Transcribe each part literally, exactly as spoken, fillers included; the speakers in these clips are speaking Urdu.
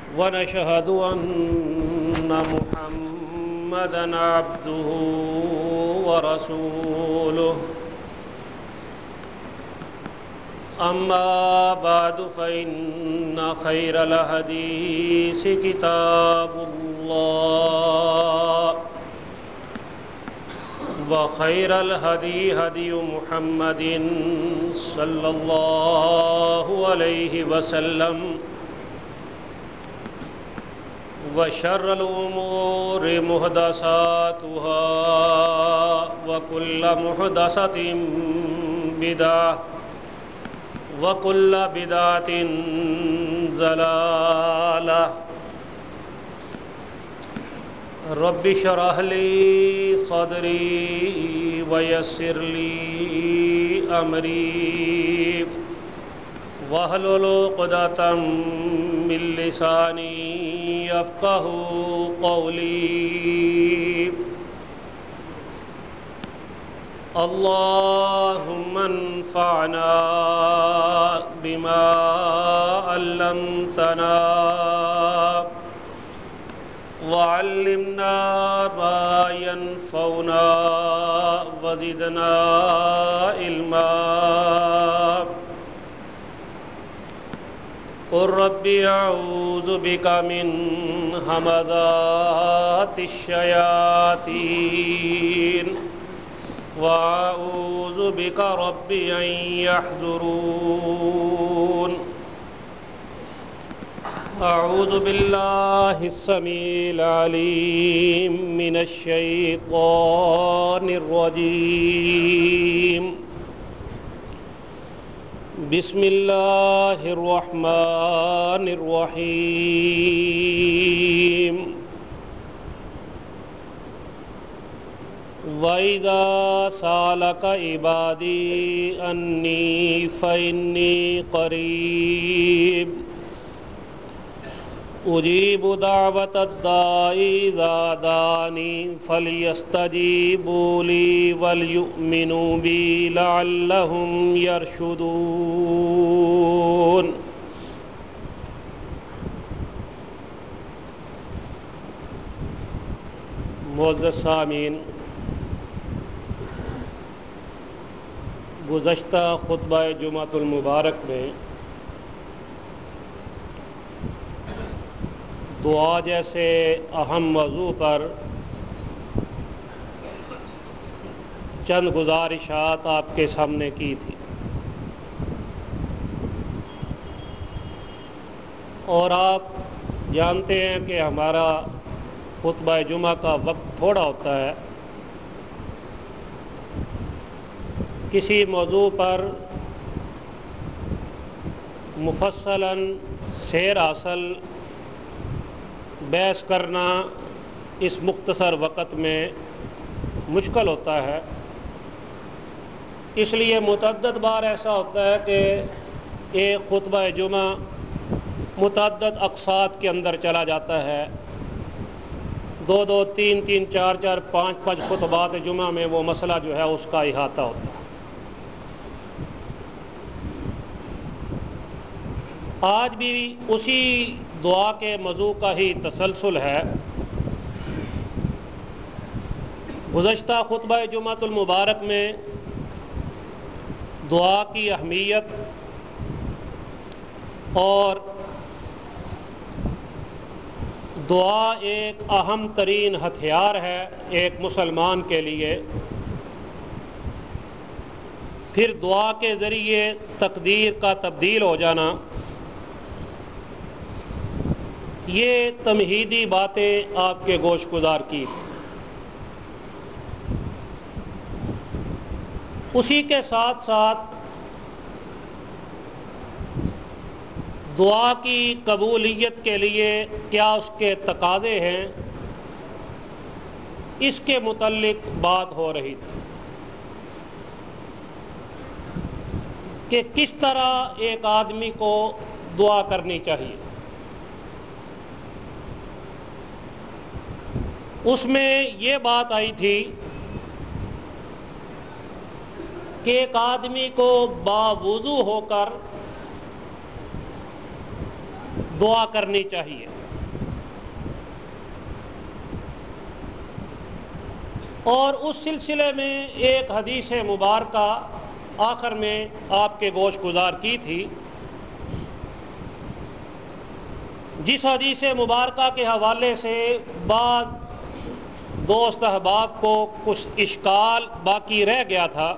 ونشهد أن محمدًا عبده ورسوله. أما بعد فإن خير الحديث كتاب الله، وخير الهدي هدي محمد صلى الله عليه وسلم، وشر الأمور محدثاتها، وكل محدثة بدعة، وكل بدعة ضلالة. رب اشرح لي صدري ويسر لي أمري واحلل عقدة من لساني يفقهوا قولي. اللهم انفعنا بما علمتنا، وعلمنا ما ينفعنا، وزدنا علما. قل رب أعوذ بك من همزات الشياطين، وأعوذ بك رب أن يحضرون. أعوذ بالله السميع العليم من الشيطان الرجيم. بسم الله الرحمن الرحيم. وَإِذَا سَأَلَكَ عِبَادِي أَنِّي فَإِنِّي قَرِيبٌ أُجِيبُ دَعْوَةَ الدَّاعِ إِذَا دَعَانِ فَلْيَسْتَجِيبُوا لِي وَلْيُؤْمِنُوا بِي لَعَلَّهُمْ يَرْشُدُونَ. معزز سامعین، گزشتہ خطبہ جمعۃ المبارک میں دعا جیسے اہم موضوع پر چند گزارشات آپ کے سامنے کی تھی، اور آپ جانتے ہیں کہ ہمارا خطبہ جمعہ کا وقت تھوڑا ہوتا ہے. کسی موضوع پر مفصلاً سیر حاصل بحث کرنا اس مختصر وقت میں مشکل ہوتا ہے. اس لیے متعدد بار ایسا ہوتا ہے کہ ایک خطبہ جمعہ متعدد اقساط کے اندر چلا جاتا ہے. دو دو تین تین چار چار پانچ پانچ خطبات جمعہ میں وہ مسئلہ جو ہے اس کا احاطہ ہوتا ہے. آج بھی اسی دعا کے موضوع کا ہی تسلسل ہے. گزشتہ خطبہ جمعۃ المبارک میں دعا کی اہمیت اور دعا ایک اہم ترین ہتھیار ہے ایک مسلمان کے لیے. پھر دعا کے ذریعے تقدیر کا تبدیل ہو جانا، یہ تمہیدی باتیں آپ کے گوش گزار کی تھی. اسی کے ساتھ ساتھ دعا کی قبولیت کے لیے کیا اس کے تقاضے ہیں، اس کے متعلق بات ہو رہی تھی کہ کس طرح ایک آدمی کو دعا کرنی چاہیے. اس میں یہ بات آئی تھی کہ ایک آدمی کو باوضو ہو کر دعا کرنی چاہیے. اور اس سلسلے میں ایک حدیث مبارکہ آخر میں آپ کے گوش گزار کی تھی، جس حدیث مبارکہ کے حوالے سے بعض دوست احباب کو کچھ اشکال باقی رہ گیا تھا۔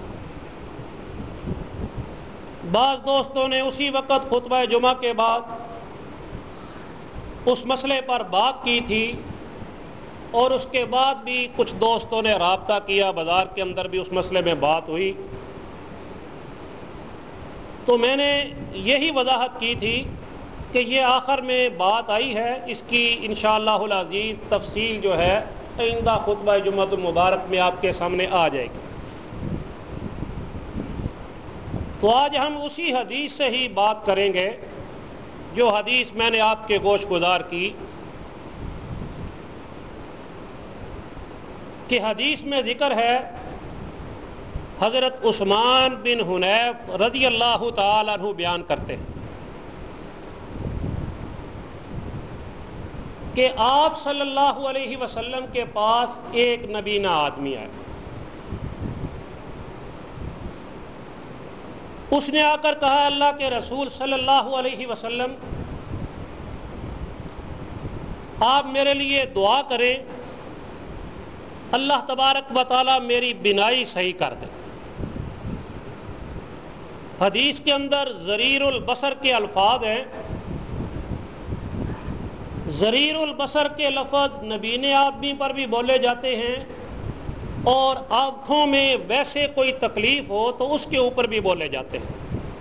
بعض دوستوں نے اسی وقت خطبہ جمعہ کے بعد اس مسئلے پر بات کی تھی، اور اس کے بعد بھی کچھ دوستوں نے رابطہ کیا، بازار کے اندر بھی اس مسئلے میں بات ہوئی۔ تو میں نے یہی وضاحت کی تھی کہ یہ آخر میں بات آئی ہے، اس کی انشاءاللہ العزیز تفصیل جو ہے آئندہ خطبہ جمعۃ المبارک میں آپ کے سامنے آ جائے گی۔ تو آج ہم اسی حدیث سے ہی بات کریں گے جو حدیث میں نے آپ کے گوش گزار کی، کہ حدیث میں ذکر ہے حضرت عثمان بن حنیف رضی اللہ تعالی عنہ بیان کرتے ہیں کہ آپ صلی اللہ علیہ وسلم کے پاس ایک نبینہ آدمی آیا۔ اس نے آ کر کہا، اللہ کے رسول صلی اللہ علیہ وسلم، آپ میرے لیے دعا کریں، اللہ تبارک و تعالیٰ میری بینائی صحیح کر دے۔ حدیث کے اندر ضریر البصر کے الفاظ ہیں۔ ضریر البصر کے لفظ نبینے آدمی پر بھی بولے جاتے ہیں، اور آنکھوں میں ویسے کوئی تکلیف ہو تو اس کے اوپر بھی بولے جاتے ہیں۔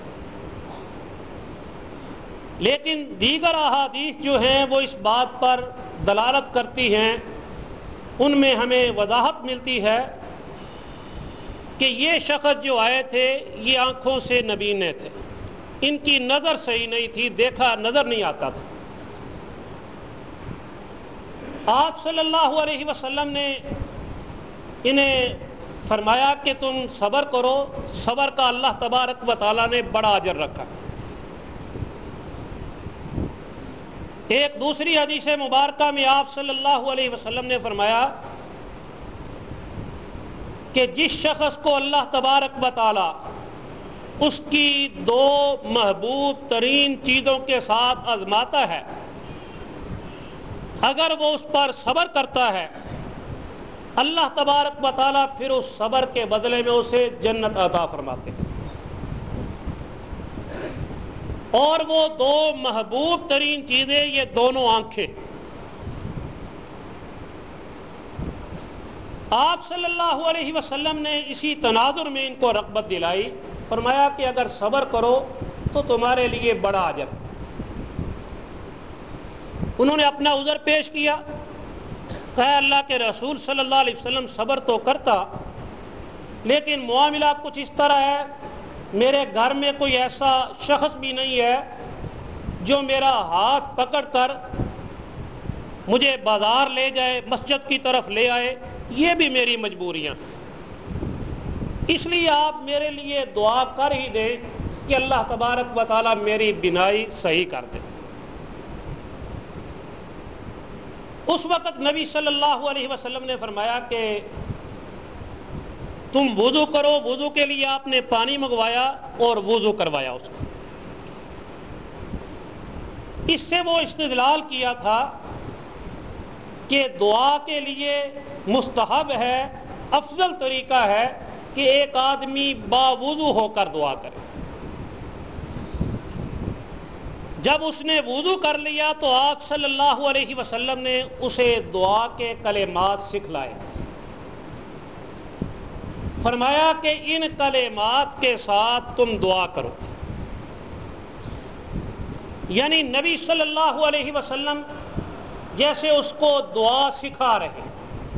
لیکن دیگر احادیث جو ہیں وہ اس بات پر دلالت کرتی ہیں، ان میں ہمیں وضاحت ملتی ہے کہ یہ شخص جو آئے تھے یہ آنکھوں سے نبینے تھے، ان کی نظر صحیح نہیں تھی، دیکھا نظر نہیں آتا تھا۔ آپ صلی اللہ علیہ وسلم نے انہیں فرمایا کہ تم صبر کرو، صبر کا اللہ تبارک و تعالیٰ نے بڑا اجر رکھا۔ ایک دوسری حدیث مبارکہ میں آپ صلی اللہ علیہ وسلم نے فرمایا کہ جس شخص کو اللہ تبارک و تعالیٰ اس کی دو محبوب ترین چیزوں کے ساتھ آزماتا ہے، اگر وہ اس پر صبر کرتا ہے، اللہ تبارک و تعالیٰ پھر اس صبر کے بدلے میں اسے جنت عطا فرماتے ہیں۔ اور وہ دو محبوب ترین چیزیں یہ دونوں آنکھیں۔ آپ صلی اللہ علیہ وسلم نے اسی تناظر میں ان کو رغبت دلائی، فرمایا کہ اگر صبر کرو تو تمہارے لیے بڑا اجر ہے۔ انہوں نے اپنا عذر پیش کیا، کہا اللہ کے رسول صلی اللہ علیہ وسلم صبر تو کرتا، لیکن معاملہ کچھ اس طرح ہے، میرے گھر میں کوئی ایسا شخص بھی نہیں ہے جو میرا ہاتھ پکڑ کر مجھے بازار لے جائے، مسجد کی طرف لے آئے، یہ بھی میری مجبوریاں، اس لیے آپ میرے لیے دعا کر ہی دیں کہ اللہ تبارک و تعالیٰ میری بینائی صحیح کر دے۔ اس وقت نبی صلی اللہ علیہ وسلم نے فرمایا کہ تم وضو کرو۔ وضو کے لیے آپ نے پانی منگوایا اور وضو کروایا اس کو۔ اس سے وہ استدلال کیا تھا کہ دعا کے لیے مستحب ہے، افضل طریقہ ہے کہ ایک آدمی باوضو ہو کر دعا کرے۔ جب اس نے وضو کر لیا تو آپ صلی اللہ علیہ وسلم نے اسے دعا کے کلمات سکھلائے، فرمایا کہ ان کلمات کے ساتھ تم دعا کرو۔ یعنی نبی صلی اللہ علیہ وسلم جیسے اس کو دعا سکھا رہے ہیں،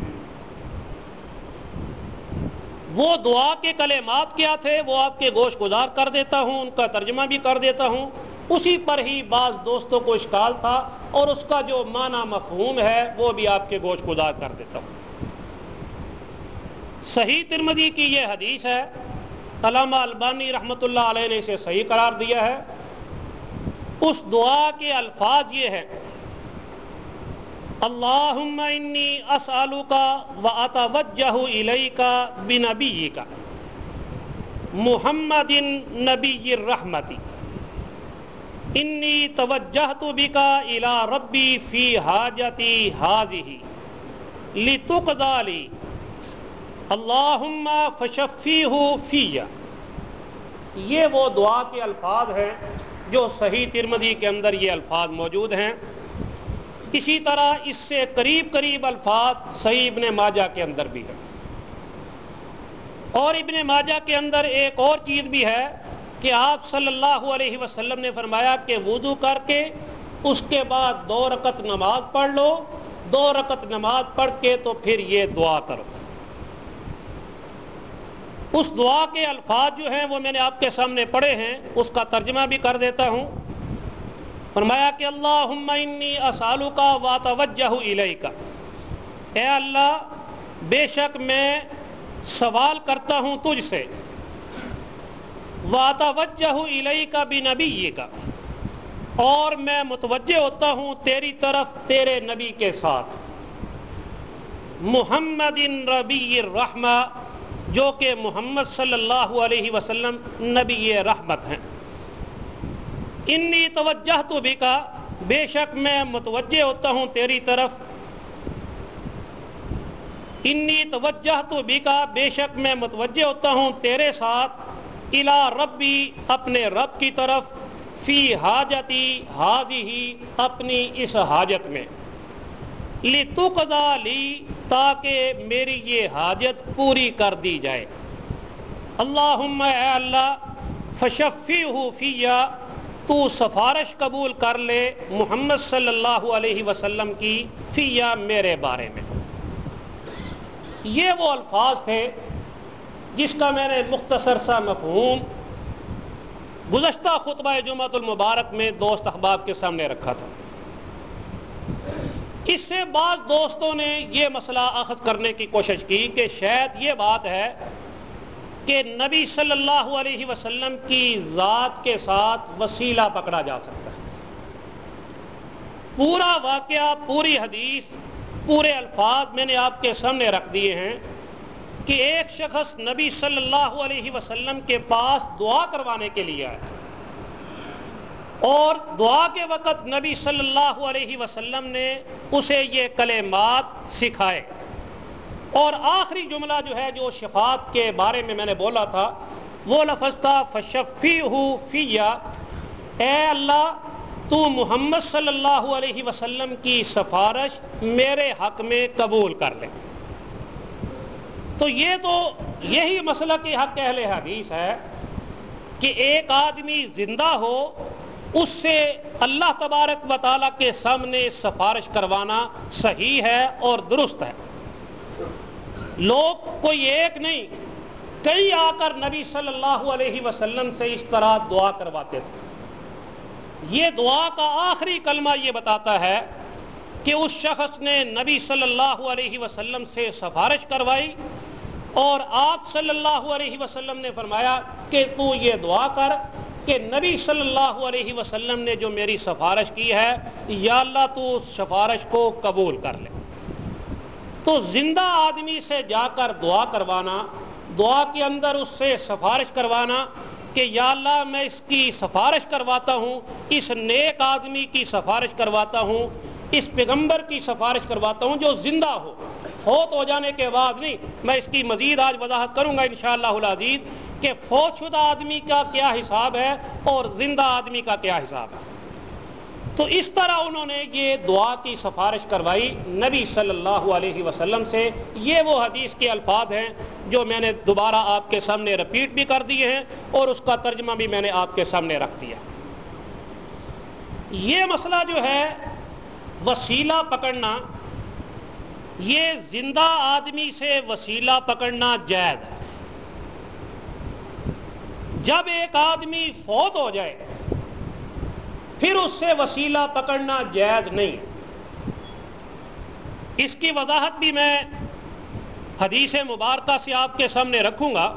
وہ دعا کے کلمات کیا تھے وہ آپ کے گوش گزار کر دیتا ہوں، ان کا ترجمہ بھی کر دیتا ہوں۔ اسی پر ہی بعض دوستوں کو اشکال تھا، اور اس کا جو معنی مفہوم ہے وہ بھی آپ کے گوش گزار کر دیتا ہوں۔ صحیح ترمذی کی یہ حدیث ہے، علامہ البانی رحمۃ اللہ علیہ نے اسے صحیح قرار دیا ہے۔ اس دعا کے الفاظ یہ ہیں، اللہم انی اسألوکا و اتوجہ الیکا بنبیکا محمد نبی الرحمتی انی توجہت بکا الی ربی فی حاجتی ہذہ لتقضی لی اللہم فشفیہ فی۔ یہ وہ دعا کے الفاظ ہیں جو صحیح ترمذی کے اندر یہ الفاظ موجود ہیں۔ اسی طرح اس سے قریب قریب الفاظ صحیح ابن ماجہ کے اندر بھی ہیں، اور ابن ماجہ کے اندر ایک اور چیز بھی ہے کہ آپ صلی اللہ علیہ وسلم نے فرمایا کہ وضو کر کے اس کے بعد دو رکعت نماز پڑھ لو، دو رکعت نماز پڑھ کے تو پھر یہ دعا کرو۔ اس دعا کے الفاظ جو ہیں وہ میں نے آپ کے سامنے پڑھے ہیں، اس کا ترجمہ بھی کر دیتا ہوں۔ فرمایا کہ اللہم انی اسألک و اتوجہ الیک، اے اللہ بے شک میں سوال کرتا ہوں تجھ سے، و اتوجہ الیک بنبیک، اور میں متوجہ ہوتا ہوں تیری طرف تیرے نبی کے ساتھ، محمد نبی الرحمہ، جو کہ محمد صلی اللہ علیہ وسلم نبی رحمت ہیں۔ انی توجہت بکا، بے شک میں متوجہ ہوتا ہوں تیری طرف، انی توجہت بکا، بے شک میں متوجہ ہوتا ہوں تیرے ساتھ، الی ربی، اپنے رب کی طرف، فی حاجتی ہذہ، اپنی اس حاجت میں، لتقضی لی، تاکہ میری یہ حاجت پوری کر دی جائے۔ اللہم، اے اللہ، فشفیہ فی، تو سفارش قبول کر لے محمد صلی اللہ علیہ وسلم کی، فی، میرے بارے میں۔ یہ وہ الفاظ تھے جس کا میں نے مختصر سا مفہوم گزشتہ خطبہ جمعۃ المبارک میں دوست احباب کے سامنے رکھا تھا۔ اس سے بعض دوستوں نے یہ مسئلہ اخذ کرنے کی کوشش کی کہ شاید یہ بات ہے کہ نبی صلی اللہ علیہ وسلم کی ذات کے ساتھ وسیلہ پکڑا جا سکتا ہے۔ پورا واقعہ، پوری حدیث، پورے الفاظ میں نے آپ کے سامنے رکھ دیے ہیں کہ ایک شخص نبی صلی اللہ علیہ وسلم کے پاس دعا کروانے کے لیے آیا، اور دعا کے وقت نبی صلی اللہ علیہ وسلم نے اسے یہ کلمات سکھائے، اور آخری جملہ جو ہے جو شفاعت کے بارے میں میں نے بولا تھا وہ لفظ تھا فشفیہ فی، اے اللہ تو محمد صلی اللہ علیہ وسلم کی سفارش میرے حق میں قبول کر لے۔ تو یہ تو یہی مسئلہ کہ حق اہل حدیث ہے کہ ایک آدمی زندہ ہو، اس سے اللہ تبارک و تعالیٰ کے سامنے سفارش کروانا صحیح ہے اور درست ہے۔ لوگ کوئی ایک نہیں، کئی آ کر نبی صلی اللہ علیہ وسلم سے اس طرح دعا کرواتے تھے۔ یہ دعا کا آخری کلمہ یہ بتاتا ہے کہ اس شخص نے نبی صلی اللہ علیہ وسلم سے سفارش کروائی، اور آپ صلی اللہ علیہ وسلم نے فرمایا کہ تو یہ دعا کر کہ نبی صلی اللہ علیہ وسلم نے جو میری سفارش کی ہے، یا اللہ تو اس سفارش کو قبول کر لے۔ تو زندہ آدمی سے جا کر دعا کروانا، دعا کے اندر اس سے سفارش کروانا کہ یا اللہ میں اس کی سفارش کرواتا ہوں، اس نیک آدمی کی سفارش کرواتا ہوں، اس پیغمبر کی سفارش کرواتا ہوں جو زندہ ہو، فوت ہو جانے کے بعد نہیں۔ میں اس کی مزید آج وضاحت کروں گا انشاءاللہ العزیز کہ فوت شدہ آدمی کا کیا حساب ہے اور زندہ آدمی کا کیا حساب ہے۔ تو اس طرح انہوں نے یہ دعا کی سفارش کروائی نبی صلی اللہ علیہ وسلم سے۔ یہ وہ حدیث کے الفاظ ہیں جو میں نے دوبارہ آپ کے سامنے رپیٹ بھی کر دیے ہیں، اور اس کا ترجمہ بھی میں نے آپ کے سامنے رکھ دیا۔ یہ مسئلہ جو ہے وسیلہ پکڑنا، یہ زندہ آدمی سے وسیلہ پکڑنا جائز ہے۔ جب ایک آدمی فوت ہو جائے پھر اس سے وسیلہ پکڑنا جائز نہیں۔ اس کی وضاحت بھی میں حدیث مبارکہ سے آپ کے سامنے رکھوں گا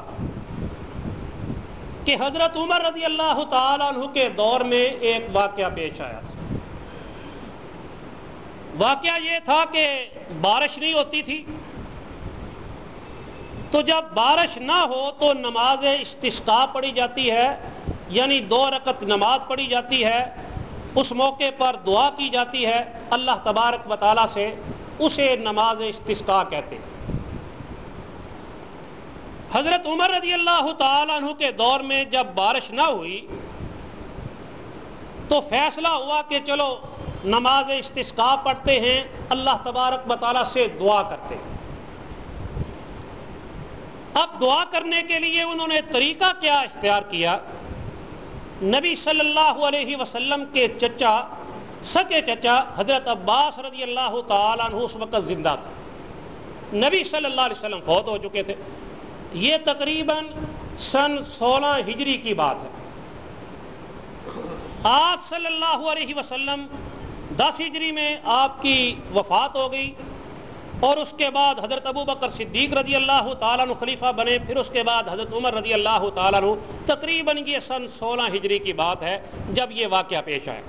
کہ حضرت عمر رضی اللہ تعالیٰ عنہ کے دور میں ایک واقعہ پیش آیا تھا۔ واقعہ یہ تھا کہ بارش نہیں ہوتی تھی، تو جب بارش نہ ہو تو نماز استسقاء پڑھی جاتی ہے، یعنی دو رکعت نماز پڑھی جاتی ہے، اس موقع پر دعا کی جاتی ہے اللہ تبارک و تعالیٰ سے، اسے نماز استسقاء کہتے ہیں۔ حضرت عمر رضی اللہ تعالیٰ عنہ کے دور میں جب بارش نہ ہوئی تو فیصلہ ہوا کہ چلو نماز استسقاء پڑھتے ہیں، اللہ تبارک و تعالیٰ سے دعا کرتے ہیں۔ اب دعا کرنے کے لیے انہوں نے طریقہ کیا اختیار کیا؟ نبی صلی اللہ علیہ وسلم کے چچا، سکے چچا حضرت عباس رضی اللہ تعالیٰ عنہ اس وقت زندہ تھا، نبی صلی اللہ علیہ وسلم فوت ہو چکے تھے، یہ تقریباً سن سولہ ہجری کی بات ہے۔ آپ صلی اللہ علیہ وسلم دس ہجری میں آپ کی وفات ہو گئی، اور اس کے بعد حضرت ابو بکر صدیق رضی اللہ تعالیٰ عنہ خلیفہ بنے، پھر اس کے بعد حضرت عمر رضی اللہ تعالیٰ عنہ، تقریباً یہ سن سولہ ہجری کی بات ہے جب یہ واقعہ پیش آیا۔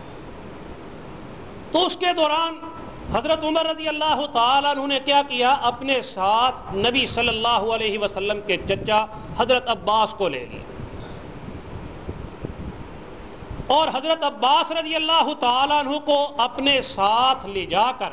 تو اس کے دوران حضرت عمر رضی اللہ تعالیٰ عنہ نے کیا کیا؟ اپنے ساتھ نبی صلی اللہ علیہ وسلم کے چچا حضرت عباس کو لے لیا، اور حضرت عباس رضی اللہ تعالیٰ عنہ کو اپنے ساتھ لے جا کر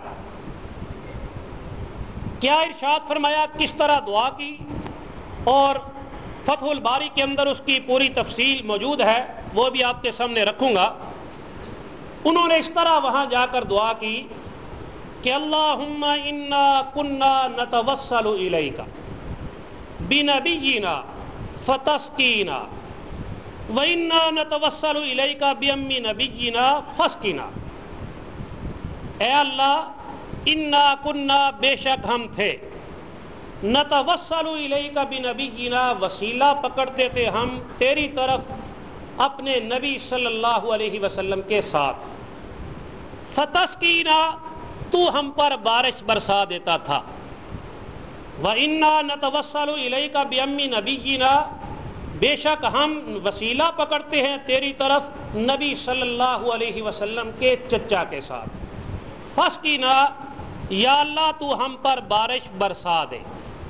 کیا ارشاد فرمایا، کس طرح دعا کی، اور فتح الباری کے اندر اس کی پوری تفصیل موجود ہے، وہ بھی آپ کے سامنے رکھوں گا۔ انہوں نے اس طرح وہاں جا کر دعا کی کہ اللہم انا کنا نتوسل الیک بنبینا فتسقینا وانا نتوسل الیک بام نبینا فاسقنا۔ اے اللہ، انا کنا بے شک ہم تھے، نتوسل الیک بنبینا وسیلہ پکڑتے تھے ہم تیری طرف اپنے نبی صلی اللہ علیہ وسلم کے ساتھ، فتسقینا تو ہم پر بارش برسا دیتا تھا، وَإِنَّا نَتَوَسَّلُ إِلَيْكَ بِأَمِّ نَبِيِّنَا بے شک ہم وسیلہ پکڑتے ہیں تیری طرف نبی صلی اللہ علیہ وسلم کے چچا کے ساتھ، فاسقینا یا اللہ تو ہم پر بارش برسا دے۔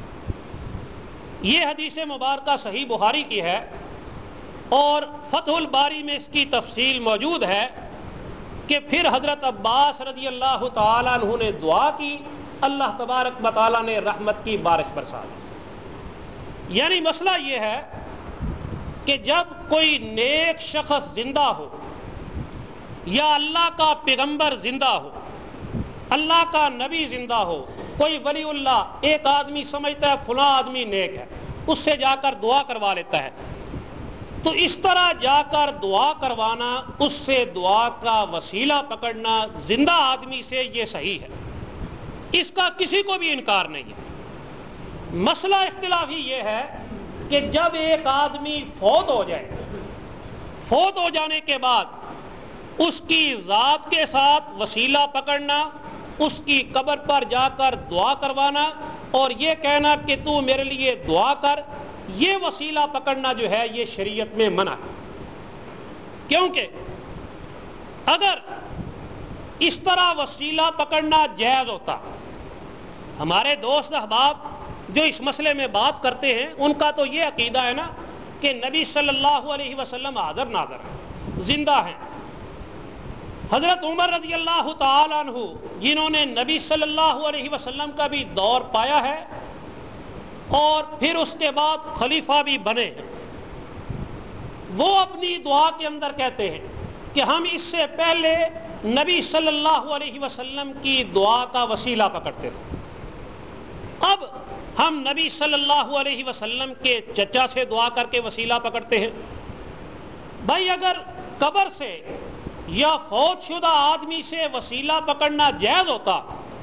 یہ حدیث مبارکہ صحیح بخاری کی ہے، اور فتح الباری میں اس کی تفصیل موجود ہے کہ پھر حضرت عباس رضی اللہ تعالیٰ عنہ نے دعا کی، اللہ تبارک و تعالیٰ نے رحمت کی بارش برسا دی۔ یعنی مسئلہ یہ ہے کہ جب کوئی نیک شخص زندہ ہو یا اللہ کا پیغمبر زندہ ہو، اللہ کا نبی زندہ ہو، کوئی ولی اللہ، ایک آدمی سمجھتا ہے فلاں آدمی نیک ہے، اس سے جا کر دعا کروا لیتا ہے، تو اس طرح جا کر دعا کروانا، اس سے دعا کا وسیلہ پکڑنا زندہ آدمی سے، یہ صحیح ہے، اس کا کسی کو بھی انکار نہیں ہے۔ مسئلہ اختلافی یہ ہے کہ جب ایک آدمی فوت ہو جائے، فوت ہو جانے کے بعد اس کی ذات کے ساتھ وسیلہ پکڑنا، اس کی قبر پر جا کر دعا کروانا اور یہ کہنا کہ تو میرے لیے دعا کر، یہ وسیلہ پکڑنا جو ہے یہ شریعت میں منع ہے۔ کیونکہ اگر اس طرح وسیلہ پکڑنا جائز ہوتا، ہمارے دوست احباب جو اس مسئلے میں بات کرتے ہیں ان کا تو یہ عقیدہ ہے نا کہ نبی صلی اللہ علیہ وسلم حاضر ناظر ہیں، زندہ ہیں۔ حضرت عمر رضی اللہ تعالیٰ عنہ جنہوں نے نبی صلی اللہ علیہ وسلم کا بھی دور پایا ہے اور پھر اس کے بعد خلیفہ بھی بنے ہیں، وہ اپنی دعا کے اندر کہتے ہیں کہ ہم اس سے پہلے نبی صلی اللہ علیہ وسلم کی دعا کا وسیلہ پکڑتے تھے، اب ہم نبی صلی اللہ علیہ وسلم کے چچا سے دعا کر کے وسیلہ پکڑتے ہیں۔ بھائی اگر قبر سے یا فوت شدہ آدمی سے وسیلہ پکڑنا جائز ہوتا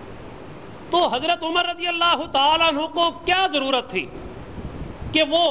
تو حضرت عمر رضی اللہ تعالیٰ عنہ کو کیا ضرورت تھی کہ وہ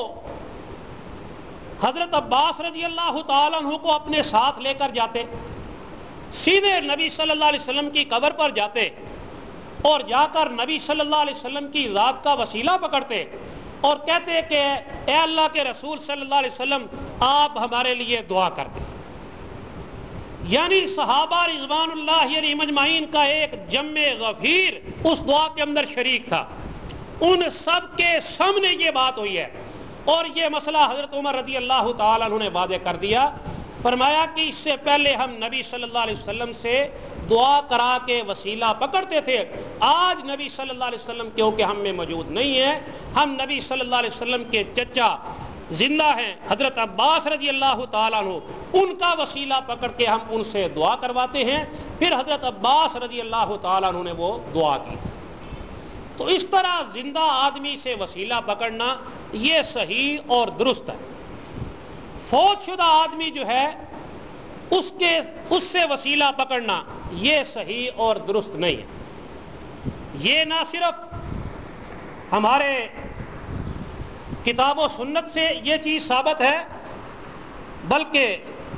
حضرت عباس رضی اللہ تعالیٰ عنہ کو اپنے ساتھ لے کر جاتے، سیدھے نبی صلی اللہ علیہ وسلم کی قبر پر جاتے اور جا کر نبی صلی اللہ علیہ وسلم کی ذات کا وسیلہ پکڑتے اور کہتے کہ اے اللہ کے رسول صلی اللہ علیہ وسلم آپ ہمارے لیے دعا کر دیں۔ یعنی صحابہ رضوان اللہ علیہم اجمعین کا ایک جمع غفیر اس دعا کے اندر شریک تھا، ان سب کے سامنے یہ بات ہوئی ہے، اور یہ مسئلہ حضرت عمر رضی اللہ تعالیٰ عنہ نے واضح کر دیا، فرمایا کہ اس سے پہلے ہم نبی صلی اللہ علیہ وسلم سے دعا کرا کے وسیلہ پکڑتے تھے، آج نبی صلی اللہ علیہ وسلم کیونکہ ہم میں موجود نہیں ہے، ہم نبی صلی اللہ علیہ وسلم کے چچا زندہ ہیں حضرت عباس رضی اللہ تعالیٰ عنہ، ان کا وسیلہ پکڑ کے ہم ان سے دعا کرواتے ہیں، پھر حضرت عباس رضی اللہ تعالیٰ عنہ نے وہ دعا کی۔ تو اس طرح زندہ آدمی سے وسیلہ پکڑنا یہ صحیح اور درست ہے۔ فوت شدہ آدمی جو ہے اس کے اس سے وسیلہ پکڑنا یہ صحیح اور درست نہیں ہے۔ یہ نہ صرف ہمارے کتاب و سنت سے یہ چیز ثابت ہے، بلکہ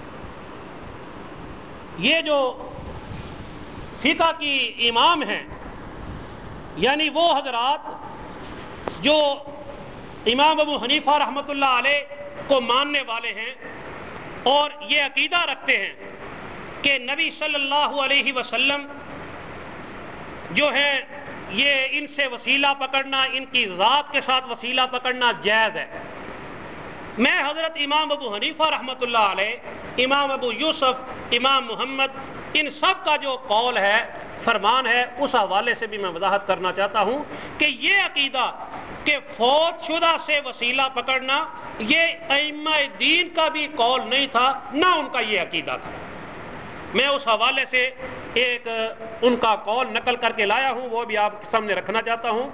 یہ جو فقہ کی امام ہیں، یعنی وہ حضرات جو امام ابو حنیفہ رحمۃ اللہ علیہ کو ماننے والے ہیں اور یہ عقیدہ رکھتے ہیں کہ نبی صلی اللہ علیہ وسلم جو ہے یہ ان سے وسیلہ پکڑنا، ان کی ذات کے ساتھ وسیلہ پکڑنا جائز ہے۔ میں حضرت امام ابو حنیفہ رحمۃ اللہ علیہ، امام ابو یوسف، امام محمد، ان سب کا جو قول ہے، فرمان ہے، اس حوالے سے بھی میں وضاحت کرنا چاہتا ہوں کہ یہ عقیدہ کہ فوت شدہ سے وسیلہ پکڑنا یہ ائمہ دین کا بھی قول نہیں تھا، نہ ان کا یہ عقیدہ تھا۔ میں اس حوالے سے ایک ان کا قول نقل کر کے لایا ہوں، وہ بھی آپ کے سامنے رکھنا چاہتا ہوں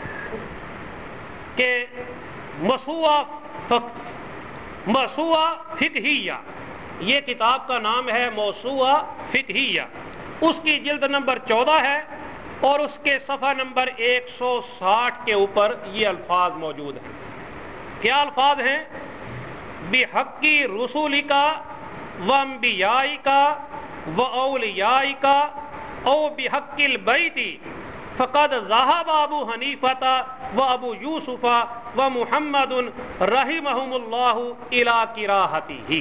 کہ موسوعہ موسوعہ فقہیہ، یہ کتاب کا نام ہے موسوعہ فقہیہ، اس کی جلد نمبر چودہ ہے اور اس کے صفحہ نمبر ایک سو ساٹھ کے اوپر یہ الفاظ موجود ہیں۔ کیا الفاظ ہیں؟ بِحَقِّ رُسُولِکَ وَانبِیائِکَ وَاوْلِیائِکَ او بِحَقِّ الْبَیْتِ فَقَدْ ذَهَبَ ابو حنیفہ وابو یوسف ومحمد رحمہم اللہ الی کراہتہ،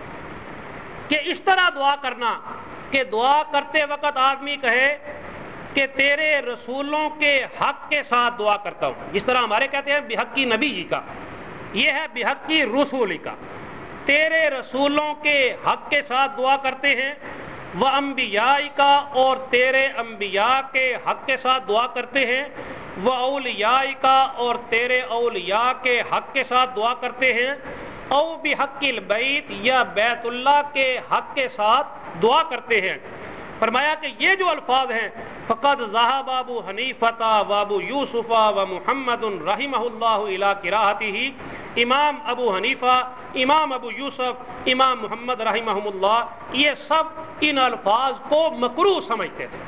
کہ اس طرح دعا کرنا کہ دعا کرتے وقت آدمی کہے کہ تیرے رسولوں کے حق کے ساتھ دعا کرتا ہوں، جس طرح ہمارے کہتے ہیں بحق نبی جی کا، یہ ہے بحق رسول کا، تیرے رسولوں کے حق کے ساتھ دعا کرتے ہیں، وہ انبیاء کا، اور تیرے انبیاء کے حق کے ساتھ دعا کرتے ہیں، وہ اولیاء کا، اور تیرے اولیاء کے حق کے ساتھ دعا کرتے ہیں، او بحق البیت، یا بیت اللہ کے حق کے ساتھ دعا کرتے ہیں۔ فرمایا کہ یہ جو الفاظ ہیں فقد ذهب ابو حنیفہ وابو یوسف ومحمد رحمہ اللہ الی کراہتہ، امام ابو حنیفہ، امام ابو یوسف، امام محمد رحمہم اللہ، یہ سب ان الفاظ کو مکروہ سمجھتے تھے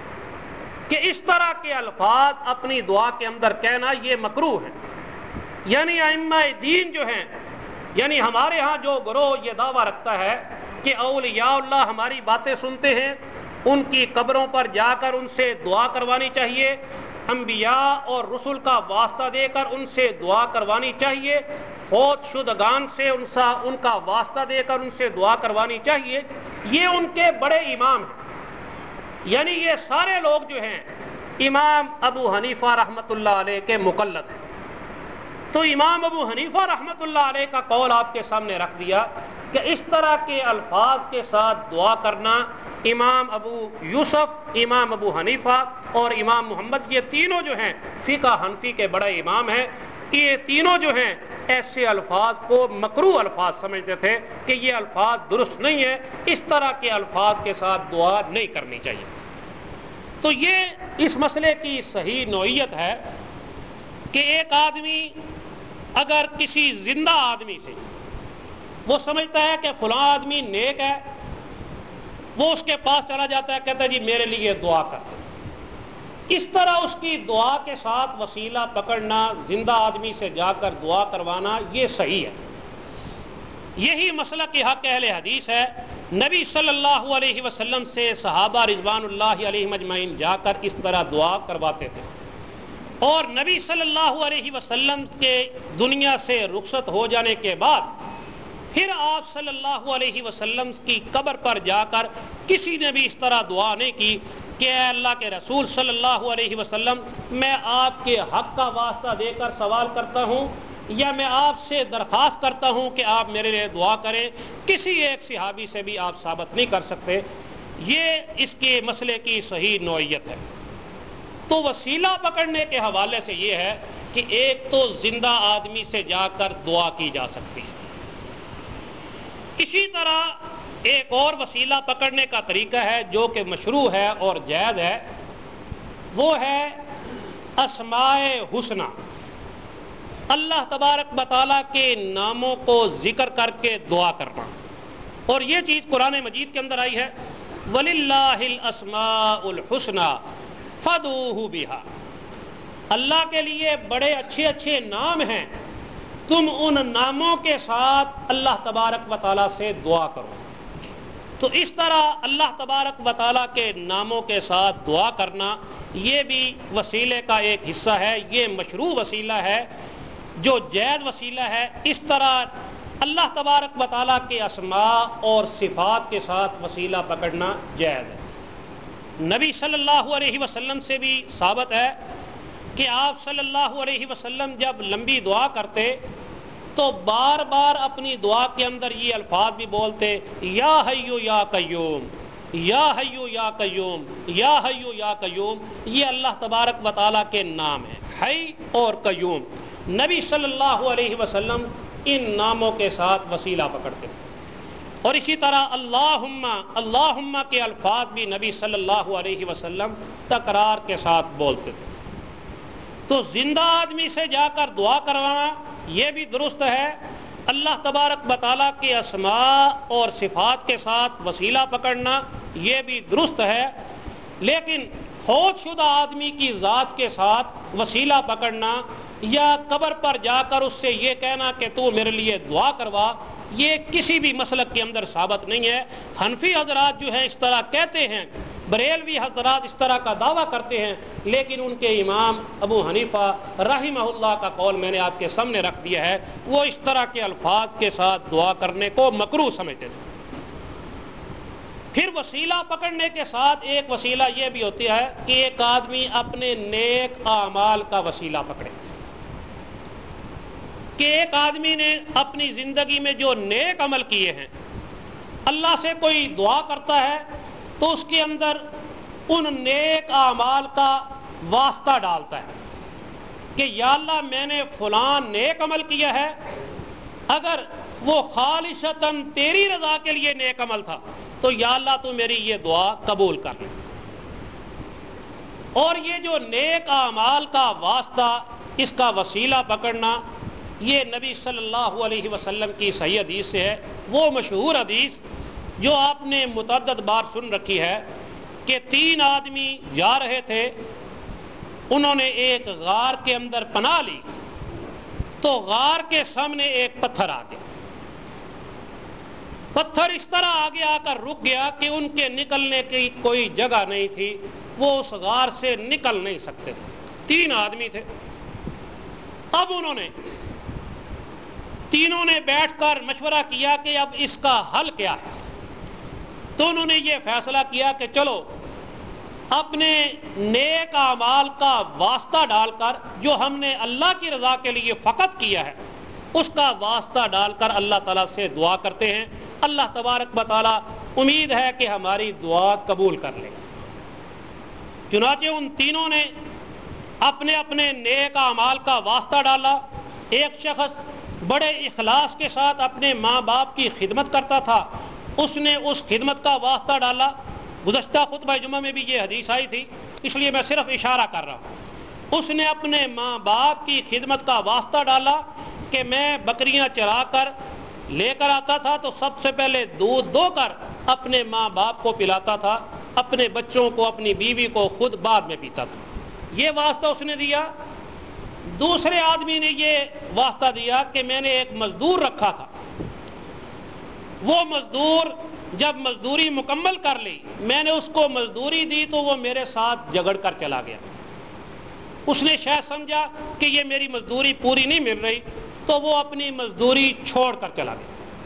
کہ اس طرح کے الفاظ اپنی دعا کے اندر کہنا یہ مکروہ ہے۔ یعنی ائمہ دین جو ہیں، یعنی ہمارے ہاں جو گروہ یہ دعویٰ رکھتا ہے کہ اولیاء اللہ ہماری باتیں سنتے ہیں، ان کی قبروں پر جا کر ان سے دعا کروانی چاہیے، انبیاء اور رسول کا واسطہ دے کر ان سے دعا کروانی چاہیے، فوت شدگان سے ان سا ان کا واسطہ دے کر ان سے دعا کروانی چاہیے، یہ ان کے بڑے امام ہیں۔ یعنی یہ سارے لوگ جو ہیں امام ابو حنیفہ رحمۃ اللہ علیہ کے مقلد ہیں۔ تو امام ابو حنیفہ رحمۃ اللہ علیہ کا قول آپ کے سامنے رکھ دیا کہ اس طرح کے الفاظ کے ساتھ دعا کرنا، امام ابو یوسف، امام ابو حنیفہ اور امام محمد، یہ تینوں جو ہیں فقہ حنفی کے بڑے امام ہیں، یہ تینوں جو ہیں ایسے الفاظ کو مکروہ الفاظ سمجھتے تھے کہ یہ الفاظ درست نہیں ہے، اس طرح کے الفاظ کے ساتھ دعا نہیں کرنی چاہیے۔ تو یہ اس مسئلے کی صحیح نوعیت ہے کہ ایک آدمی اگر کسی زندہ آدمی سے وہ سمجھتا ہے کہ فلاں آدمی نیک ہے، وہ اس کے پاس چلا جاتا ہے، کہتا ہے جی میرے لیے دعا کر، اس طرح اس کی دعا کے ساتھ وسیلہ پکڑنا، زندہ آدمی سے جا کر دعا کروانا، یہ صحیح ہے۔ یہی مسلک حق اہل حدیث ہے۔ نبی صلی اللہ علیہ وسلم سے صحابہ رضوان اللہ علیہم اجمعین جا کر اس طرح دعا کرواتے تھے، اور نبی صلی اللہ علیہ وسلم کے دنیا سے رخصت ہو جانے کے بعد پھر آپ صلی اللہ علیہ وسلم کی قبر پر جا کر کسی نے بھی اس طرح دعا نہیں کی کہ اے اللہ کے رسول صلی اللہ علیہ وسلم میں آپ کے حق کا واسطہ دے کر سوال کرتا ہوں یا میں آپ سے درخواست کرتا ہوں کہ آپ میرے لیے دعا کریں. کسی ایک صحابی سے بھی آپ ثابت نہیں کر سکتے. یہ اس کے مسئلے کی صحیح نوعیت ہے. تو وسیلہ پکڑنے کے حوالے سے یہ ہے کہ ایک تو زندہ آدمی سے جا کر دعا کی جا سکتی ہے. اسی طرح ایک اور وسیلہ پکڑنے کا طریقہ ہے جو کہ مشروع ہے اور جائز ہے، وہ ہے اسماء حسنی، اللہ تبارک و تعالیٰ کے ناموں کو ذکر کر کے دعا کرنا. اور یہ چیز قرآن مجید کے اندر آئی ہے، وَلِلَّهِ الْأَسْمَاءُ الْحُسْنَى فَادْعُوهُ بِهَا، اللہ کے لیے بڑے اچھے اچھے نام ہیں، تم ان ناموں کے ساتھ اللہ تبارک و تعالیٰ سے دعا کرو. تو اس طرح اللہ تبارک و تعالیٰ کے ناموں کے ساتھ دعا کرنا یہ بھی وسیلے کا ایک حصہ ہے. یہ مشروع وسیلہ ہے جو جائز وسیلہ ہے. اس طرح اللہ تبارک و تعالیٰ کے اسماء اور صفات کے ساتھ وسیلہ پکڑنا جائز ہے. نبی صلی اللہ علیہ وسلم سے بھی ثابت ہے کہ آپ صلی اللہ علیہ وسلم جب لمبی دعا کرتے تو بار بار اپنی دعا کے اندر یہ الفاظ بھی بولتے، یا حیو یا قیوم، یا حیو یا قیوم، یا حیو یا قیوم. یہ اللہ تبارک و تعالیٰ کے نام ہیں، حی اور قیوم. نبی صلی اللہ علیہ وسلم ان ناموں کے ساتھ وسیلہ پکڑتے تھے. اور اسی طرح اللہم اللہم کے الفاظ بھی نبی صلی اللہ علیہ وسلم تکرار کے ساتھ بولتے تھے. تو زندہ آدمی سے جا کر دعا کروانا یہ بھی درست ہے. اللہ تبارک و تعالیٰ کے اسماء اور صفات کے ساتھ وسیلہ پکڑنا یہ بھی درست ہے. لیکن فوت شدہ آدمی کی ذات کے ساتھ وسیلہ پکڑنا یا قبر پر جا کر اس سے یہ کہنا کہ تو میرے لیے دعا کروا، یہ کسی بھی مسلک کے اندر ثابت نہیں ہے. حنفی حضرات جو ہیں اس طرح کہتے ہیں، بریلوی حضرات اس طرح کا دعویٰ کرتے ہیں، لیکن ان کے امام ابو حنیفہ رحمہ اللہ کا قول میں نے آپ کے سامنے رکھ دیا ہے. وہ اس طرح کے الفاظ کے ساتھ دعا کرنے کو مکروہ سمجھتے تھے. پھر وسیلہ پکڑنے کے ساتھ ایک وسیلہ یہ بھی ہوتا ہے کہ ایک آدمی اپنے نیک اعمال کا وسیلہ پکڑے، کہ ایک آدمی نے اپنی زندگی میں جو نیک عمل کیے ہیں اللہ سے کوئی دعا کرتا ہے تو اس کے اندر ان نیک اعمال کا واسطہ ڈالتا ہے کہ یا اللہ میں نے فلان نیک عمل کیا ہے، اگر وہ خالصتاً تیری رضا کے لیے نیک عمل تھا تو یا اللہ تو میری یہ دعا قبول کر لے. اور یہ جو نیک اعمال کا واسطہ، اس کا وسیلہ پکڑنا، یہ نبی صلی اللہ علیہ وسلم کی صحیح حدیث سے ہے. وہ مشہور حدیث جو آپ نے متعدد بار سن رکھی ہے کہ تین آدمی جا رہے تھے، انہوں نے ایک غار کے اندر پناہ لی تو غار کے سامنے ایک پتھر آ گیا. پتھر اس طرح آگے آ کر رک گیا کہ ان کے نکلنے کی کوئی جگہ نہیں تھی، وہ اس غار سے نکل نہیں سکتے تھے. تین آدمی تھے. اب انہوں نے تینوں نے بیٹھ کر مشورہ کیا کہ اب اس کا حل کیا ہے. تو انہوں نے یہ فیصلہ کیا کہ چلو اپنے نیک اعمال کا واسطہ ڈال کر، جو ہم نے اللہ کی رضا کے لیے فقط کیا ہے اس کا واسطہ ڈال کر اللہ تعالیٰ سے دعا کرتے ہیں. اللہ تبارک و تعالیٰ امید ہے کہ ہماری دعا قبول کر لے. چنانچہ ان تینوں نے اپنے اپنے نیک اعمال کا واسطہ ڈالا. ایک شخص بڑے اخلاص کے ساتھ اپنے ماں باپ کی خدمت کرتا تھا، اس نے اس خدمت کا واسطہ ڈالا. گزشتہ خطبہ جمعہ میں بھی یہ حدیث آئی تھی، اس لیے میں صرف اشارہ کر رہا ہوں. اس نے اپنے ماں باپ کی خدمت کا واسطہ ڈالا کہ میں بکریاں چرا کر لے کر آتا تھا تو سب سے پہلے دودھ دو کر اپنے ماں باپ کو پلاتا تھا، اپنے بچوں کو، اپنی بیوی کو خود بعد میں پیتا تھا. یہ واسطہ اس نے دیا. دوسرے آدمی نے یہ واسطہ دیا کہ میں نے ایک مزدور رکھا تھا، وہ مزدور جب مزدوری مکمل کر لی، میں نے اس کو مزدوری دی تو وہ میرے ساتھ جھگڑ کر چلا گیا. اس نے شاید سمجھا کہ یہ میری مزدوری پوری نہیں مل رہی تو وہ اپنی مزدوری چھوڑ کر چلا گیا.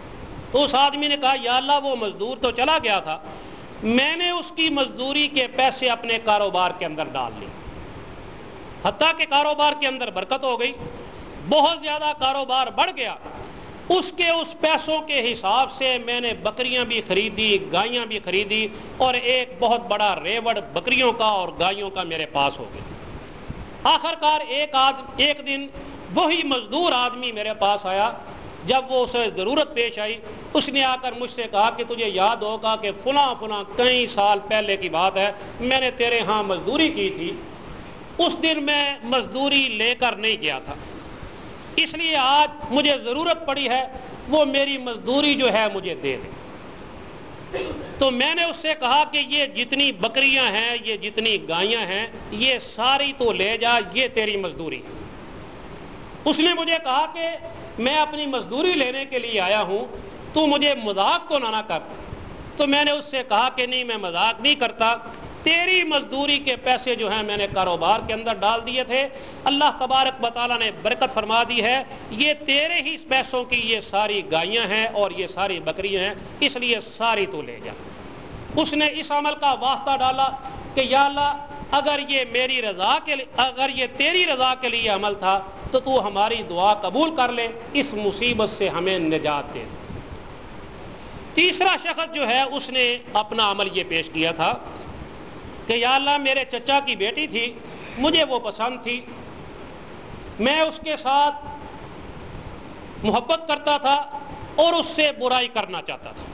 تو اس آدمی نے کہا یا اللہ وہ مزدور تو چلا گیا تھا، میں نے اس کی مزدوری کے پیسے اپنے کاروبار کے اندر ڈال لیے، حتیٰ کہ کاروبار کے اندر برکت ہو گئی، بہت زیادہ کاروبار بڑھ گیا۔ اس کے اس پیسوں کے حساب سے میں نے بکریاں بھی خریدی، گائیاں بھی خریدی، اور ایک بہت بڑا ریوڑ بکریوں کا اور گائیوں کا میرے پاس ہو گیا۔ آخر کار ایک آدم ایک دن وہی مزدور آدمی میرے پاس آیا، جب وہ اسے ضرورت پیش آئی، اس نے آ کر مجھ سے کہا کہ تجھے یاد ہوگا کہ فلاں فلاں کئی سال پہلے کی بات ہے، میں نے تیرے ہاں مزدوری کی تھی، اس دن میں مزدوری لے کر نہیں گیا تھا، اس لیے آج مجھے ضرورت پڑی ہے، وہ میری مزدوری جو ہے مجھے دے دے۔ تو میں نے اس سے کہا کہ یہ جتنی بکریاں ہیں، یہ جتنی گائیاں ہیں، یہ ساری تو لے جا، یہ تیری مزدوری۔ اس نے مجھے کہا کہ میں اپنی مزدوری لینے کے لیے آیا ہوں، تو مجھے مذاق تو نہ نہ کر۔ تو میں نے اس سے کہا کہ نہیں، میں مذاق نہیں کرتا، تیری مزدوری کے پیسے جو ہیں میں نے کاروبار کے اندر ڈال دیے تھے، اللہ تبارک و تعالیٰ نے برکت فرما دی ہے، یہ تیرے ہی پیسوں کی یہ ساری گائیاں ہیں اور یہ ساری بکریاں ہیں، اس لیے ساری تو لے جا۔ اس نے اس عمل کا واسطہ ڈالا کہ یا اللہ اگر یہ میری رضا کے لیے اگر یہ تیری رضا کے لیے عمل تھا تو تو ہماری دعا قبول کر لے، اس مصیبت سے ہمیں نجات دے۔ تیسرا شخص جو ہے اس نے اپنا عمل یہ پیش کیا تھا کہ یا اللہ میرے چچا کی بیٹی تھی، مجھے وہ پسند تھی، میں اس کے ساتھ محبت کرتا تھا اور اس سے برائی کرنا چاہتا تھا۔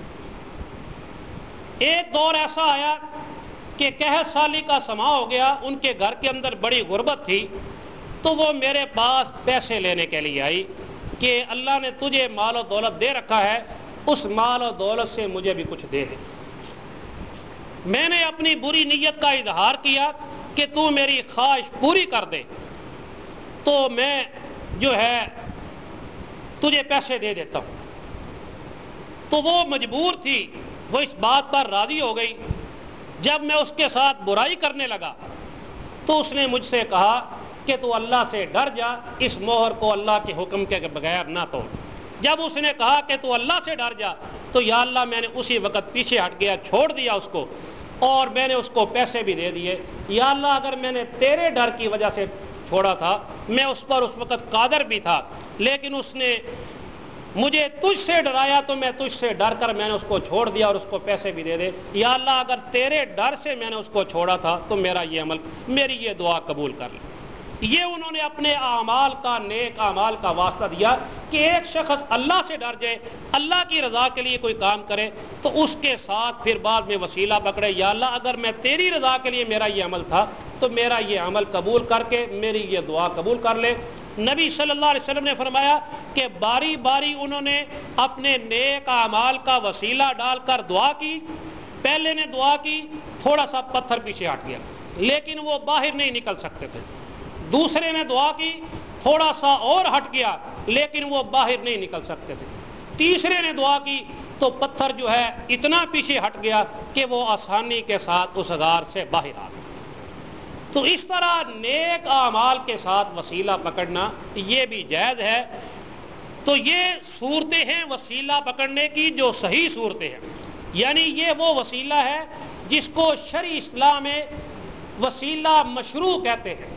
ایک دور ایسا آیا کہ قحط سالی کا سما ہو گیا، ان کے گھر کے اندر بڑی غربت تھی، تو وہ میرے پاس پیسے لینے کے لیے آئی کہ اللہ نے تجھے مال و دولت دے رکھا ہے، اس مال و دولت سے مجھے بھی کچھ دے دے۔ میں نے اپنی بری نیت کا اظہار کیا کہ تو میری خواہش پوری کر دے تو میں جو ہے تجھے پیسے دے دیتا ہوں۔ تو وہ مجبور تھی، وہ اس بات پر راضی ہو گئی۔ جب میں اس کے ساتھ برائی کرنے لگا تو اس نے مجھ سے کہا کہ تو اللہ سے ڈر جا، اس مہر کو اللہ کے حکم کے بغیر نہ توڑ۔ جب اس نے کہا کہ تو اللہ سے ڈر جا تو یا اللہ میں نے اسی وقت پیچھے ہٹ گیا، چھوڑ دیا اس کو، اور میں نے اس کو پیسے بھی دے دیے۔ یا اللہ اگر میں نے تیرے ڈر کی وجہ سے چھوڑا تھا، میں اس پر اس وقت قادر بھی تھا، لیکن اس نے مجھے تجھ سے ڈرایا تو میں تجھ سے ڈر کر میں نے اس کو چھوڑ دیا اور اس کو پیسے بھی دے دے۔ یا اللہ اگر تیرے ڈر سے میں نے اس کو چھوڑا تھا تو میرا یہ عمل، میری یہ دعا قبول کر لے۔ یہ انہوں نے اپنے اعمال کا، نیک اعمال کا واسطہ دیا کہ ایک شخص اللہ سے ڈر جائے، اللہ کی رضا کے لیے کوئی کام کرے تو اس کے ساتھ پھر بعد میں وسیلہ پکڑے، یا اللہ اگر میں تیری رضا کے لیے میرا یہ عمل تھا تو میرا یہ عمل قبول کر کے میری یہ دعا قبول کر لے۔ نبی صلی اللہ علیہ وسلم نے فرمایا کہ باری باری انہوں نے اپنے نیک اعمال کا وسیلہ ڈال کر دعا کی۔ پہلے نے دعا کی، تھوڑا سا پتھر پیچھے ہٹ گیا لیکن وہ باہر نہیں نکل سکتے تھے۔ دوسرے نے دعا کی، تھوڑا سا اور ہٹ گیا لیکن وہ باہر نہیں نکل سکتے تھے۔ تیسرے نے دعا کی تو پتھر جو ہے اتنا پیچھے ہٹ گیا کہ وہ آسانی کے ساتھ اس غار سے باہر آ گیا۔ تو اس طرح نیک اعمال کے ساتھ وسیلہ پکڑنا یہ بھی جائز ہے۔ تو یہ صورتیں ہیں وسیلہ پکڑنے کی جو صحیح صورتیں ہیں، یعنی یہ وہ وسیلہ ہے جس کو شرع اسلام میں وسیلہ مشروع کہتے ہیں۔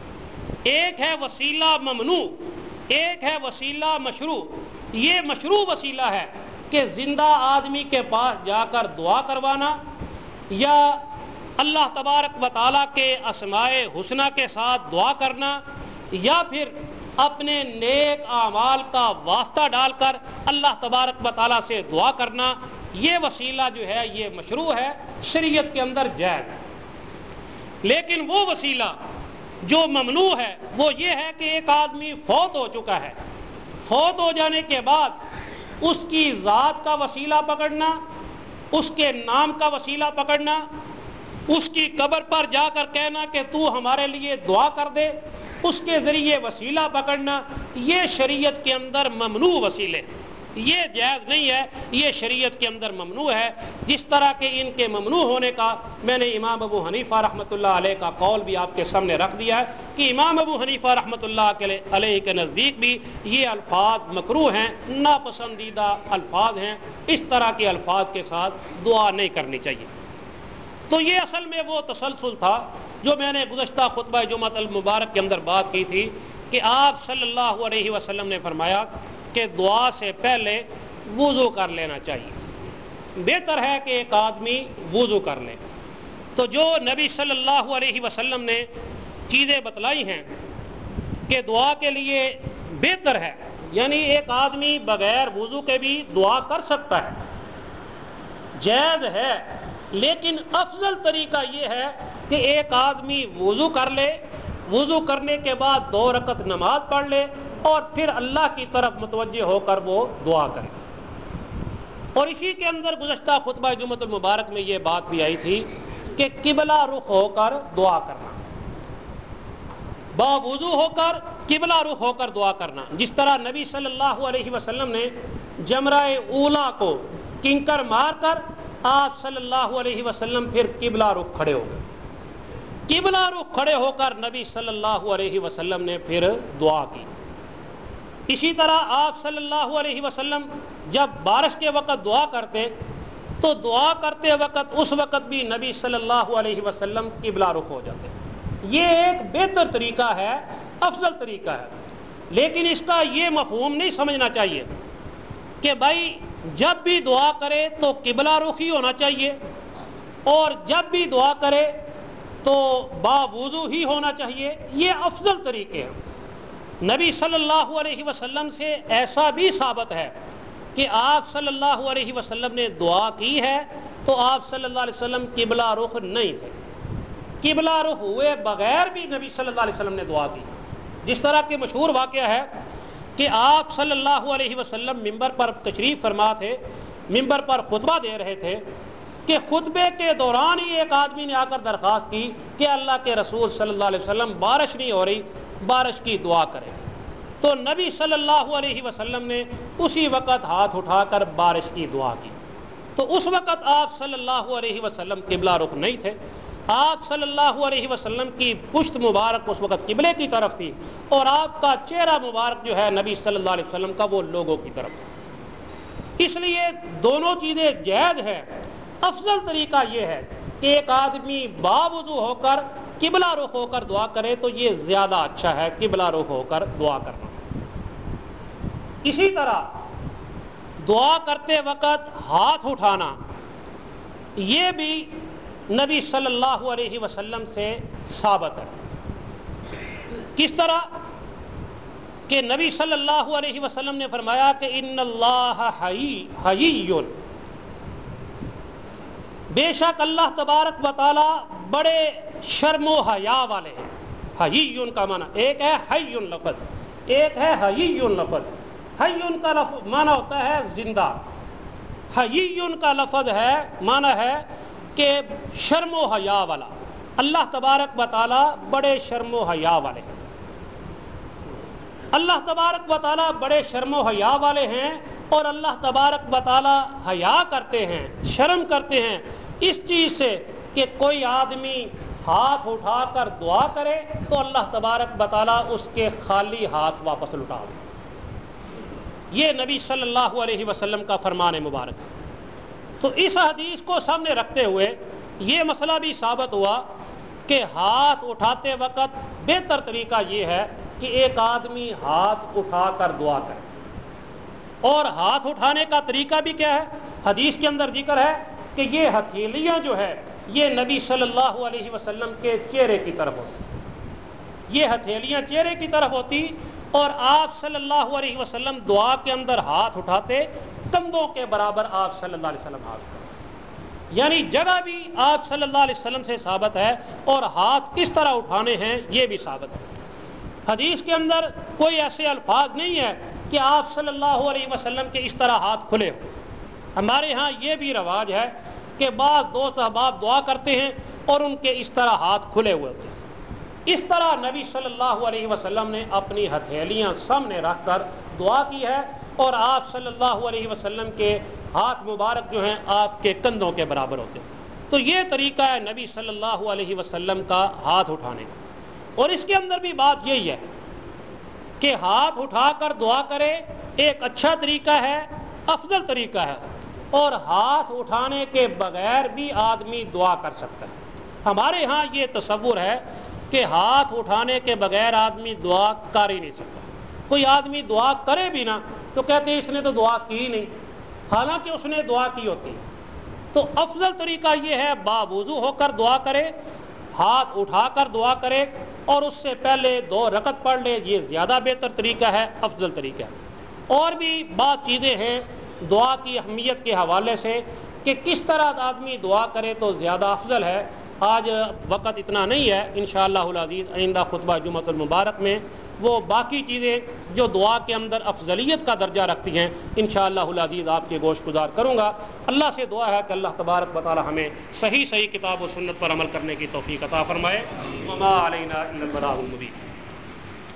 ایک ہے وسیلہ ممنوع، ایک ہے وسیلہ مشروع۔ یہ مشروع وسیلہ ہے کہ زندہ آدمی کے پاس جا کر دعا کروانا، یا اللہ تبارک و تعالیٰ کے اسماء حسنہ کے ساتھ دعا کرنا، یا پھر اپنے نیک اعمال کا واسطہ ڈال کر اللہ تبارک و تعالیٰ سے دعا کرنا، یہ وسیلہ جو ہے یہ مشروع ہے، شریعت کے اندر جائز ہے۔ لیکن وہ وسیلہ جو ممنوع ہے وہ یہ ہے کہ ایک آدمی فوت ہو چکا ہے، فوت ہو جانے کے بعد اس کی ذات کا وسیلہ پکڑنا، اس کے نام کا وسیلہ پکڑنا، اس کی قبر پر جا کر کہنا کہ تو ہمارے لیے دعا کر دے، اس کے ذریعے وسیلہ پکڑنا، یہ شریعت کے اندر ممنوع وسیلے ہیں۔ یہ جائز نہیں ہے، یہ شریعت کے اندر ممنوع ہے۔ جس طرح کہ ان کے ممنوع ہونے کا میں نے امام ابو حنیفہ رحمۃ اللہ علیہ کا قول بھی آپ کے سامنے رکھ دیا ہے کہ امام ابو حنیفہ رحمۃ اللہ علیہ کے نزدیک بھی یہ الفاظ مکروہ ہیں، ناپسندیدہ الفاظ ہیں، اس طرح کے الفاظ کے ساتھ دعا نہیں کرنی چاہیے۔ تو یہ اصل میں وہ تسلسل تھا جو میں نے گزشتہ خطبہ جمعۃ المبارک کے اندر بات کی تھی کہ آپ صلی اللہ علیہ وسلم نے فرمایا کہ دعا سے پہلے وضو کر لینا چاہیے، بہتر ہے کہ ایک آدمی وضو کر لے۔ تو جو نبی صلی اللہ علیہ وسلم نے چیزیں بتلائی ہیں کہ دعا کے لیے بہتر ہے، یعنی ایک آدمی بغیر وضو کے بھی دعا کر سکتا ہے، جائز ہے، لیکن افضل طریقہ یہ ہے کہ ایک آدمی وضو کر لے، وضو کرنے کے بعد دو رکعت نماز پڑھ لے اور پھر اللہ کی طرف متوجہ ہو کر وہ دعا کرے۔ اور اسی کے اندر گزشتہ خطبہ جمعۃ المبارک میں یہ بات بھی آئی تھی کہ قبلہ رخ ہو کر دعا کرنا، باوضو ہو کر قبلہ رخ ہو کر دعا کرنا، جس طرح نبی صلی اللہ علیہ وسلم نے جمرہ اولا کو کنکر مار کر آپ صلی اللہ علیہ وسلم پھر قبلہ رخ کھڑے ہو گئے، قبلہ رخ کھڑے ہو کر نبی صلی اللہ علیہ وسلم نے پھر دعا کی۔ اسی طرح آپ صلی اللہ علیہ وسلم جب بارش کے وقت دعا کرتے تو دعا کرتے وقت اس وقت بھی نبی صلی اللہ علیہ وسلم قبلہ رخ ہو جاتے۔ یہ ایک بہتر طریقہ ہے، افضل طریقہ ہے، لیکن اس کا یہ مفہوم نہیں سمجھنا چاہیے کہ بھائی جب بھی دعا کرے تو قبلہ رخ ہی ہونا چاہیے اور جب بھی دعا کرے تو باوضو ہی ہونا چاہیے۔ یہ افضل طریقے ہیں۔ نبی صلی اللہ علیہ وسلم سے ایسا بھی ثابت ہے کہ آپ صلی اللہ علیہ وسلم نے دعا کی ہے تو آپ صلی اللہ علیہ وسلم قبلہ رخ نہیں تھے، قبلہ رخ ہوئے بغیر بھی نبی صلی اللہ علیہ وسلم نے دعا کی۔ جس طرح کہ مشہور واقعہ ہے کہ آپ صلی اللہ علیہ وسلم ممبر پر تشریف فرما تھے، ممبر پر خطبہ دے رہے تھے کہ خطبے کے دوران ہی ایک آدمی نے آ کر درخواست کی کہ اللہ کے رسول صلی اللہ علیہ وسلم بارش نہیں ہو رہی، بارش کی دعا کریں۔ تو نبی صلی اللہ علیہ وسلم نے اسی وقت ہاتھ اٹھا کر بارش کی دعا کی۔ تو اس وقت آپ صلی اللہ علیہ وسلم قبلہ رخ نہیں تھے، آپ صلی اللہ علیہ وسلم کی پشت مبارک اس وقت قبلے کی طرف تھی اور آپ کا چہرہ مبارک جو ہے نبی صلی اللہ علیہ وسلم کا وہ لوگوں کی طرف تھا۔ اس لیے دونوں چیزیں جائز ہے۔ افضل طریقہ یہ ہے کہ ایک آدمی باوضو ہو کر قبلہ رخ ہو کر دعا کرے تو یہ زیادہ اچھا ہے قبلہ رخ ہو کر دعا کرنا۔ اسی طرح دعا کرتے وقت ہاتھ اٹھانا یہ بھی نبی صلی اللہ علیہ وسلم سے ثابت ہے۔ کس طرح کہ نبی صلی اللہ علیہ وسلم نے فرمایا کہ ان اللہ حی حیی، بے شک اللہ تبارک و تعالی بڑے شرم و حیا والے ہیں۔ حیی کا معنی ایک ہے حی لفظ، ایک ہے حیی لفظ۔ حی کا لفظ معنی ہوتا ہے زندہ، حیی کا لفظ ہے معنی ہے کہ شرم و حیا والا۔ اللہ تبارک و تعالی بڑے شرم و حیا والے ہیں۔ اللہ تبارک و تعالی بڑے شرم و حیا والے ہیں اور اللہ تبارک و تعالی حیا کرتے ہیں، شرم کرتے ہیں اس چیز سے کہ کوئی آدمی ہاتھ اٹھا کر دعا کرے تو اللہ تبارک و تعالی اس کے خالی ہاتھ واپس لوٹا دے۔ یہ نبی صلی اللہ علیہ وسلم کا فرمان مبارک ہے۔ تو اس حدیث کو سامنے رکھتے ہوئے یہ مسئلہ بھی ثابت ہوا کہ ہاتھ اٹھاتے وقت بہتر طریقہ یہ ہے کہ ایک آدمی ہاتھ اٹھا کر دعا کرے۔ اور ہاتھ اٹھانے کا طریقہ بھی کیا ہے؟ حدیث کے اندر ذکر ہے کہ یہ ہتھیلیاں جو ہے یہ نبی صلی اللہ علیہ وسلم کے چہرے کی طرف ہوتی، یہ ہتھیلیاں چہرے کی طرف ہوتی اور آپ صلی اللہ علیہ وسلم دعا کے اندر ہاتھ اٹھاتے، کندھوں کے برابر آپ صلی اللہ علیہ وسلم ہاتھ اٹھاتے، یعنی جگہ بھی آپ صلی اللہ علیہ وسلم سے ثابت ہے اور ہاتھ کس طرح اٹھانے ہیں یہ بھی ثابت ہے۔ حدیث کے اندر کوئی ایسے الفاظ نہیں ہے کہ آپ صلی اللہ علیہ وسلم کے اس طرح ہاتھ کھلے ہو۔ ہمارے ہاں یہ بھی رواج ہے کہ بعض دوست احباب دعا کرتے ہیں اور ان کے اس طرح ہاتھ کھلے ہوئے ہوتے ہیں۔ اس طرح نبی صلی اللہ علیہ وسلم نے اپنی ہتھیلیاں سامنے رکھ کر دعا کی ہے اور آپ صلی اللہ علیہ وسلم کے ہاتھ مبارک جو ہیں آپ کے کندھوں کے برابر ہوتے ہیں۔ تو یہ طریقہ ہے نبی صلی اللہ علیہ وسلم کا ہاتھ اٹھانے کا۔ اور اس کے اندر بھی بات یہی ہے کہ ہاتھ اٹھا کر دعا کرے ایک اچھا طریقہ ہے، افضل طریقہ ہے، اور ہاتھ اٹھانے کے بغیر بھی آدمی دعا کر سکتا ہے۔ ہمارے ہاں یہ تصور ہے کہ ہاتھ اٹھانے کے بغیر آدمی دعا کر ہی نہیں سکتا۔ کوئی آدمی دعا کرے بھی نہ تو کہتے ہیں اس نے تو دعا کی نہیں، حالانکہ اس نے دعا کی ہوتی ہے۔ تو افضل طریقہ یہ ہے باوضو ہو کر دعا کرے، ہاتھ اٹھا کر دعا کرے، اور اس سے پہلے دو رکعت پڑھ لے، یہ زیادہ بہتر طریقہ ہے، افضل طریقہ ہے۔ اور بھی بات چیزیں ہیں دعا کی اہمیت کے حوالے سے کہ کس طرح آدمی دعا کرے تو زیادہ افضل ہے۔ آج وقت اتنا نہیں ہے، انشاءاللہ العزیز آئندہ خطبہ جمعۃ المبارک میں وہ باقی چیزیں جو دعا کے اندر افضلیت کا درجہ رکھتی ہیں انشاءاللہ العزیز آپ کے گوش گزار کروں گا۔ اللہ سے دعا ہے کہ اللہ تبارک و تعالی ہمیں صحیح صحیح کتاب و سنت پر عمل کرنے کی توفیق عطا فرمائے۔ وما علینا الا البلاغ المبین۔